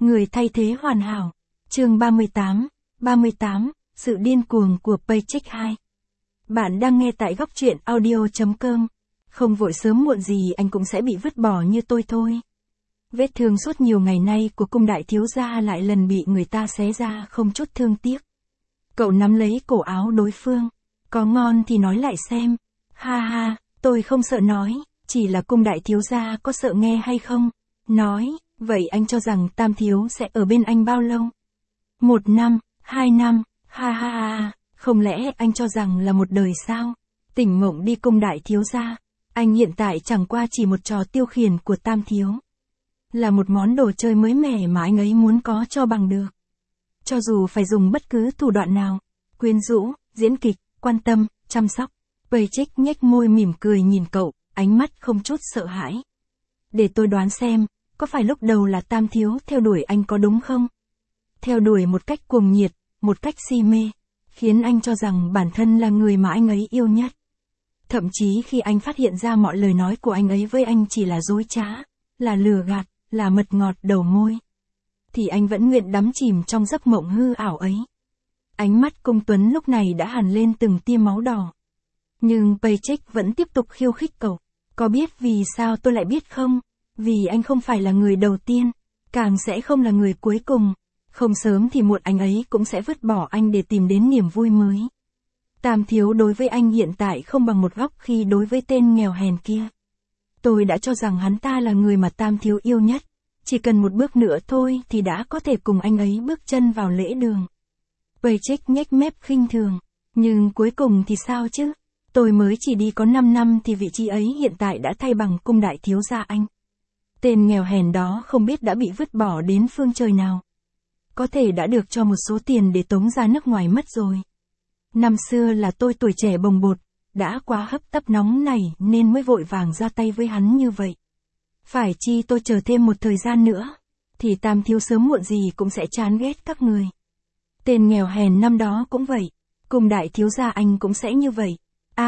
Người thay thế hoàn hảo. Chương 38, sự điên cuồng của Paycheck 2. Bạn đang nghe tại góc truyện audio.com. Không vội sớm muộn gì anh cũng sẽ bị vứt bỏ như tôi thôi. Vết thương suốt nhiều ngày nay của cung đại thiếu gia lại lần bị người ta xé ra không chút thương tiếc. Cậu nắm lấy cổ áo đối phương. Có ngon thì nói lại xem. Ha ha, tôi không sợ nói, chỉ là cung đại thiếu gia có sợ nghe hay không? Nói, vậy anh cho rằng Tam thiếu sẽ ở bên anh bao lâu? 1 năm, 2 năm, ha ha ha, không lẽ anh cho rằng là một đời sao? Tỉnh mộng đi cung đại thiếu gia, anh hiện tại chẳng qua chỉ một trò tiêu khiển của Tam thiếu. Là một món đồ chơi mới mẻ mà anh ấy muốn có cho bằng được. Cho dù phải dùng bất cứ thủ đoạn nào, quyến rũ, diễn kịch, quan tâm, chăm sóc. Paycheck nhếch môi mỉm cười nhìn cậu, ánh mắt không chút sợ hãi. Để tôi đoán xem, có phải lúc đầu là Tam thiếu theo đuổi anh có đúng không? Theo đuổi một cách cuồng nhiệt, một cách si mê, khiến anh cho rằng bản thân là người mà anh ấy yêu nhất. Thậm chí khi anh phát hiện ra mọi lời nói của anh ấy với anh chỉ là dối trá, là lừa gạt, là mật ngọt đầu môi, thì anh vẫn nguyện đắm chìm trong giấc mộng hư ảo ấy. Ánh mắt Cung Tuấn lúc này đã hằn lên từng tia máu đỏ. Nhưng Paycheck vẫn tiếp tục khiêu khích cậu. Có biết vì sao tôi lại biết không? Vì anh không phải là người đầu tiên, càng sẽ không là người cuối cùng. Không sớm thì muộn anh ấy cũng sẽ vứt bỏ anh để tìm đến niềm vui mới. Tam thiếu đối với anh hiện tại không bằng một góc khi đối với tên nghèo hèn kia. Tôi đã cho rằng hắn ta là người mà Tam thiếu yêu nhất. Chỉ cần một bước nữa thôi thì đã có thể cùng anh ấy bước chân vào lễ đường. Paycheck nhếch mép khinh thường. Nhưng cuối cùng thì sao chứ? Tôi mới chỉ đi có 5 năm thì vị trí ấy hiện tại đã thay bằng cung đại thiếu gia anh. Tên nghèo hèn đó không biết đã bị vứt bỏ đến phương trời nào. Có thể đã được cho một số tiền để tống ra nước ngoài mất rồi. Năm xưa là tôi tuổi trẻ bồng bột, đã quá hấp tấp nóng nảy nên mới vội vàng ra tay với hắn như vậy. Phải chi tôi chờ thêm một thời gian nữa, thì Tam thiếu sớm muộn gì cũng sẽ chán ghét các người. Tên nghèo hèn năm đó cũng vậy, cung đại thiếu gia anh cũng sẽ như vậy.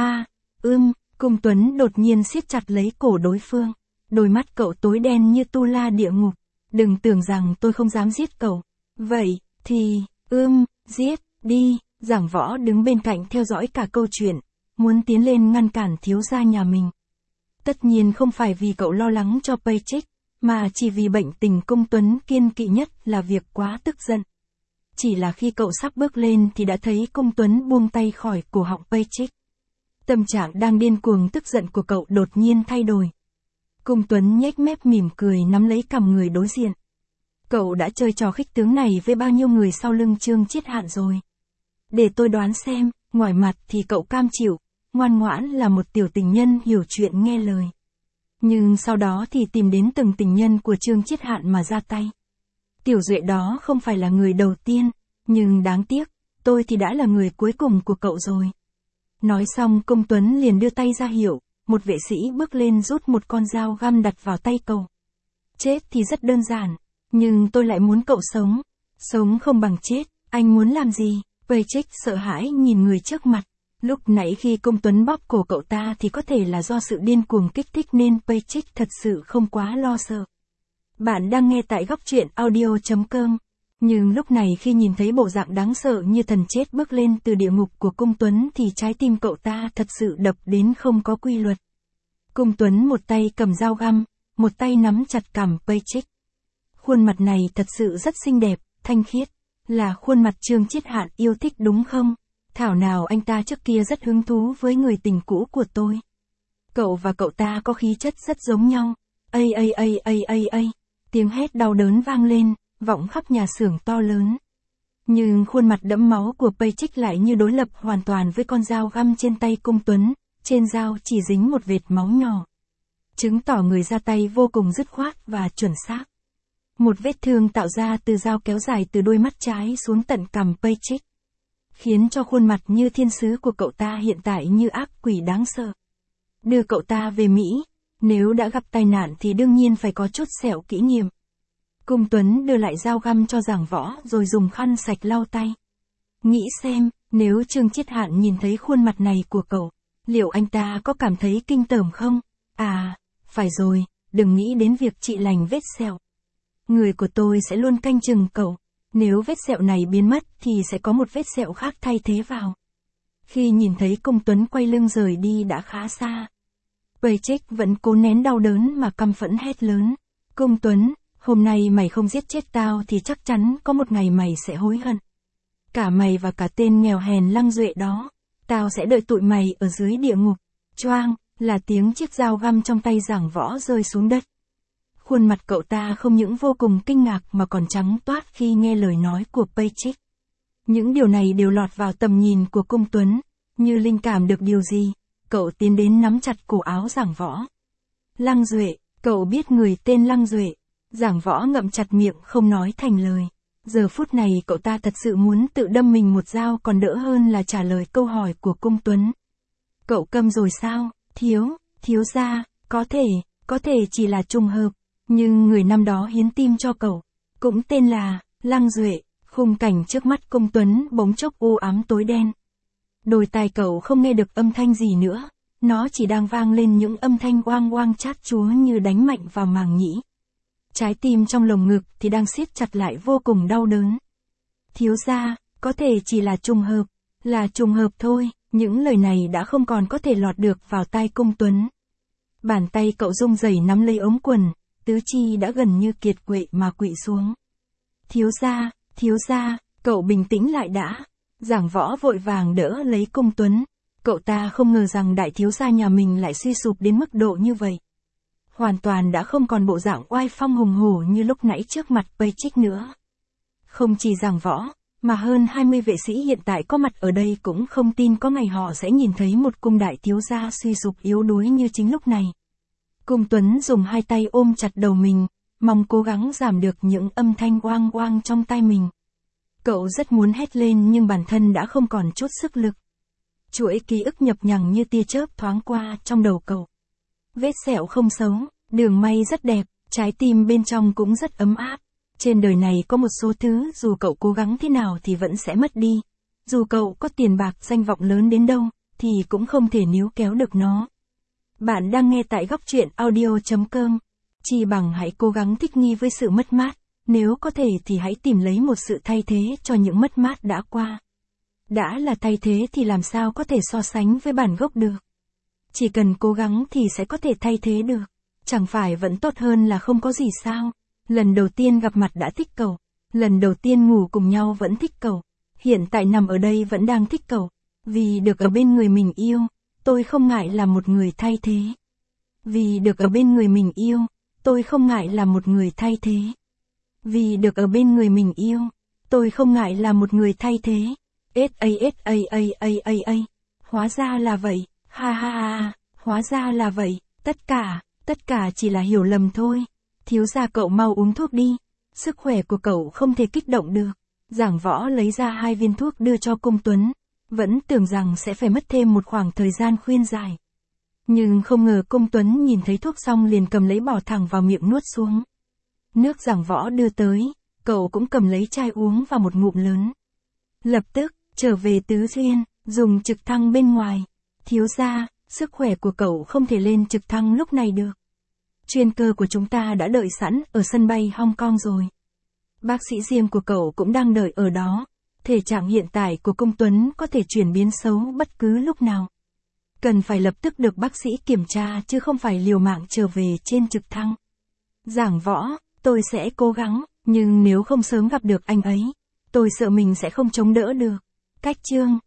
Cung Tuấn đột nhiên siết chặt lấy cổ đối phương. Đôi mắt cậu tối đen như tu la địa ngục. Đừng tưởng rằng tôi không dám giết cậu. Vậy, thì, giết, đi. Giảng Võ đứng bên cạnh theo dõi cả câu chuyện, muốn tiến lên ngăn cản thiếu gia nhà mình. Tất nhiên không phải vì cậu lo lắng cho Paycheck, mà chỉ vì bệnh tình Cung Tuấn kiên kỵ nhất là việc quá tức giận. Chỉ là khi cậu sắp bước lên thì đã thấy Cung Tuấn buông tay khỏi cổ họng Paycheck. Tâm trạng đang điên cuồng tức giận của cậu đột nhiên thay đổi. Cung Tuấn nhếch mép mỉm cười nắm lấy cằm người đối diện. Cậu đã chơi trò khích tướng này với bao nhiêu người sau lưng Trương Chiết Hạn rồi? Để tôi đoán xem, ngoài mặt thì cậu cam chịu, ngoan ngoãn là một tiểu tình nhân hiểu chuyện nghe lời. Nhưng sau đó thì tìm đến từng tình nhân của Trương Chiết Hạn mà ra tay. Tiểu Duệ đó không phải là người đầu tiên, nhưng đáng tiếc, tôi thì đã là người cuối cùng của cậu rồi. Nói xong Cung Tuấn liền đưa tay ra hiệu, một vệ sĩ bước lên rút một con dao găm đặt vào tay cậu. Chết thì rất đơn giản, nhưng tôi lại muốn cậu sống. Sống không bằng chết, anh muốn làm gì? Paycheck sợ hãi nhìn người trước mặt. Lúc nãy khi Cung Tuấn bóp cổ cậu ta thì có thể là do sự điên cuồng kích thích nên Paycheck thật sự không quá lo sợ. Bạn đang nghe tại góc truyện audio.com. Nhưng lúc này khi nhìn thấy bộ dạng đáng sợ như thần chết bước lên từ địa ngục của Cung Tuấn thì trái tim cậu ta thật sự đập đến không có quy luật. Cung Tuấn một tay cầm dao găm, một tay nắm chặt cằm Paycheck. Khuôn mặt này thật sự rất xinh đẹp, thanh khiết, là khuôn mặt Trương Chiết Hạn yêu thích đúng không? Thảo nào anh ta trước kia rất hứng thú với người tình cũ của tôi. Cậu và cậu ta có khí chất rất giống nhau. Tiếng hét đau đớn vang lên, vọng khắp nhà xưởng to lớn. Nhưng khuôn mặt đẫm máu của Paycheck lại như đối lập hoàn toàn với con dao găm trên tay Cung Tuấn, trên dao chỉ dính một vệt máu nhỏ. Chứng tỏ người ra tay vô cùng dứt khoát và chuẩn xác. Một vết thương tạo ra từ dao kéo dài từ đôi mắt trái xuống tận cằm Paycheck, khiến cho khuôn mặt như thiên sứ của cậu ta hiện tại như ác quỷ đáng sợ. Đưa cậu ta về Mỹ, nếu đã gặp tai nạn thì đương nhiên phải có chút sẹo kỷ niệm. Cung Tuấn đưa lại dao găm cho Giảng Võ rồi dùng khăn sạch lau tay. Nghĩ xem, nếu Trương Chiết Hạn nhìn thấy khuôn mặt này của cậu, liệu anh ta có cảm thấy kinh tởm không? À, phải rồi, đừng nghĩ đến việc trị lành vết sẹo. người của tôi sẽ luôn canh chừng cậu. Nếu vết sẹo này biến mất thì sẽ có một vết sẹo khác thay thế vào. Khi nhìn thấy Công Tuấn quay lưng rời đi đã khá xa, Paycheck vẫn cố nén đau đớn mà căm phẫn hét lớn. Công Tuấn, hôm nay mày không giết chết tao thì chắc chắn có một ngày mày sẽ hối hận. Cả mày và cả tên nghèo hèn Lăng Duệ đó, tao sẽ đợi tụi mày ở dưới địa ngục. Choang, là tiếng chiếc dao găm trong tay Giảng Võ rơi xuống đất. Khuôn mặt cậu ta không những vô cùng kinh ngạc mà còn trắng toát khi nghe lời nói của Paycheck. Những điều này đều lọt vào tầm nhìn của Công Tuấn, như linh cảm được điều gì, cậu tiến đến nắm chặt cổ áo Giảng Võ. Lăng Duệ, cậu biết người tên Lăng Duệ. Giảng Võ ngậm chặt miệng không nói thành lời. Giờ phút này cậu ta thật sự muốn tự đâm mình một dao còn đỡ hơn là trả lời câu hỏi của Công Tuấn. Cậu câm rồi sao, thiếu gia, có thể chỉ là trùng hợp, nhưng người năm đó hiến tim cho cậu, cũng tên là Lăng Duệ. Khung cảnh trước mắt Công Tuấn bỗng chốc u ám tối đen. Đôi tai cậu không nghe được âm thanh gì nữa, nó chỉ đang vang lên những âm thanh oang oang chát chúa như đánh mạnh vào màng nhĩ. Trái tim trong lồng ngực thì đang siết chặt lại vô cùng đau đớn. Thiếu gia, có thể chỉ là trùng hợp thôi, những lời này đã không còn có thể lọt được vào tai Công Tuấn. Bàn tay cậu run rẩy nắm lấy ống quần, tứ chi đã gần như kiệt quệ mà quỵ xuống. Thiếu gia, cậu bình tĩnh lại đã. Giảng Võ vội vàng đỡ lấy Công Tuấn. Cậu ta không ngờ rằng đại thiếu gia nhà mình lại suy sụp đến mức độ như vậy. Hoàn toàn đã không còn bộ dạng oai phong hùng hổ như lúc nãy trước mặt Paycheck nữa. Không chỉ Giảng Võ, mà hơn 20 vệ sĩ hiện tại có mặt ở đây cũng không tin có ngày họ sẽ nhìn thấy một cung đại thiếu gia suy sụp yếu đuối như chính lúc này. Công Tuấn dùng hai tay ôm chặt đầu mình, mong cố gắng giảm được những âm thanh oang oang trong tai mình. Cậu rất muốn hét lên nhưng bản thân đã không còn chút sức lực. Chuỗi ký ức nhập nhằng như tia chớp thoáng qua trong đầu cậu. Vết sẹo không xấu, đường may rất đẹp, trái tim bên trong cũng rất ấm áp. Trên đời này có một số thứ dù cậu cố gắng thế nào thì vẫn sẽ mất đi. Dù cậu có tiền bạc danh vọng lớn đến đâu, thì cũng không thể níu kéo được nó. Bạn đang nghe tại góc truyện audio.com. Chi bằng hãy cố gắng thích nghi với sự mất mát. Nếu có thể thì hãy tìm lấy một sự thay thế cho những mất mát đã qua. Đã là thay thế thì làm sao có thể so sánh với bản gốc được. Chỉ cần cố gắng thì sẽ có thể thay thế được. Chẳng phải vẫn tốt hơn là không có gì sao. Lần đầu tiên gặp mặt đã thích cậu. Lần đầu tiên ngủ cùng nhau vẫn thích cậu. Hiện tại nằm ở đây vẫn đang thích cậu. Vì được ở bên người mình yêu, tôi không ngại là một người thay thế. Vì được ở bên người mình yêu, tôi không ngại là một người thay thế. Vì được ở bên người mình yêu, tôi không ngại là một người thay thế. Hóa ra là vậy, ha ha ha, hóa ra là vậy, tất cả chỉ là hiểu lầm thôi. Thiếu gia cậu mau uống thuốc đi, sức khỏe của cậu không thể kích động được. Giảng Võ lấy ra 2 viên thuốc đưa cho Công Tuấn, vẫn tưởng rằng sẽ phải mất thêm một khoảng thời gian khuyên giải. Nhưng không ngờ Công Tuấn nhìn thấy thuốc xong liền cầm lấy bỏ thẳng vào miệng nuốt xuống. Nước Giảng Võ đưa tới, cậu cũng cầm lấy chai uống vào một ngụm lớn. Lập tức, trở về Tứ Duyên, dùng trực thăng bên ngoài. Thiếu gia, sức khỏe của cậu không thể lên trực thăng lúc này được. Chuyên cơ của chúng ta đã đợi sẵn ở sân bay Hong Kong rồi. Bác sĩ riêng của cậu cũng đang đợi ở đó. Thể trạng hiện tại của Công Tuấn có thể chuyển biến xấu bất cứ lúc nào. Cần phải lập tức được bác sĩ kiểm tra chứ không phải liều mạng trở về trên trực thăng. Giảng Võ, tôi sẽ cố gắng, nhưng nếu không sớm gặp được anh ấy, tôi sợ mình sẽ không chống đỡ được. Cách chương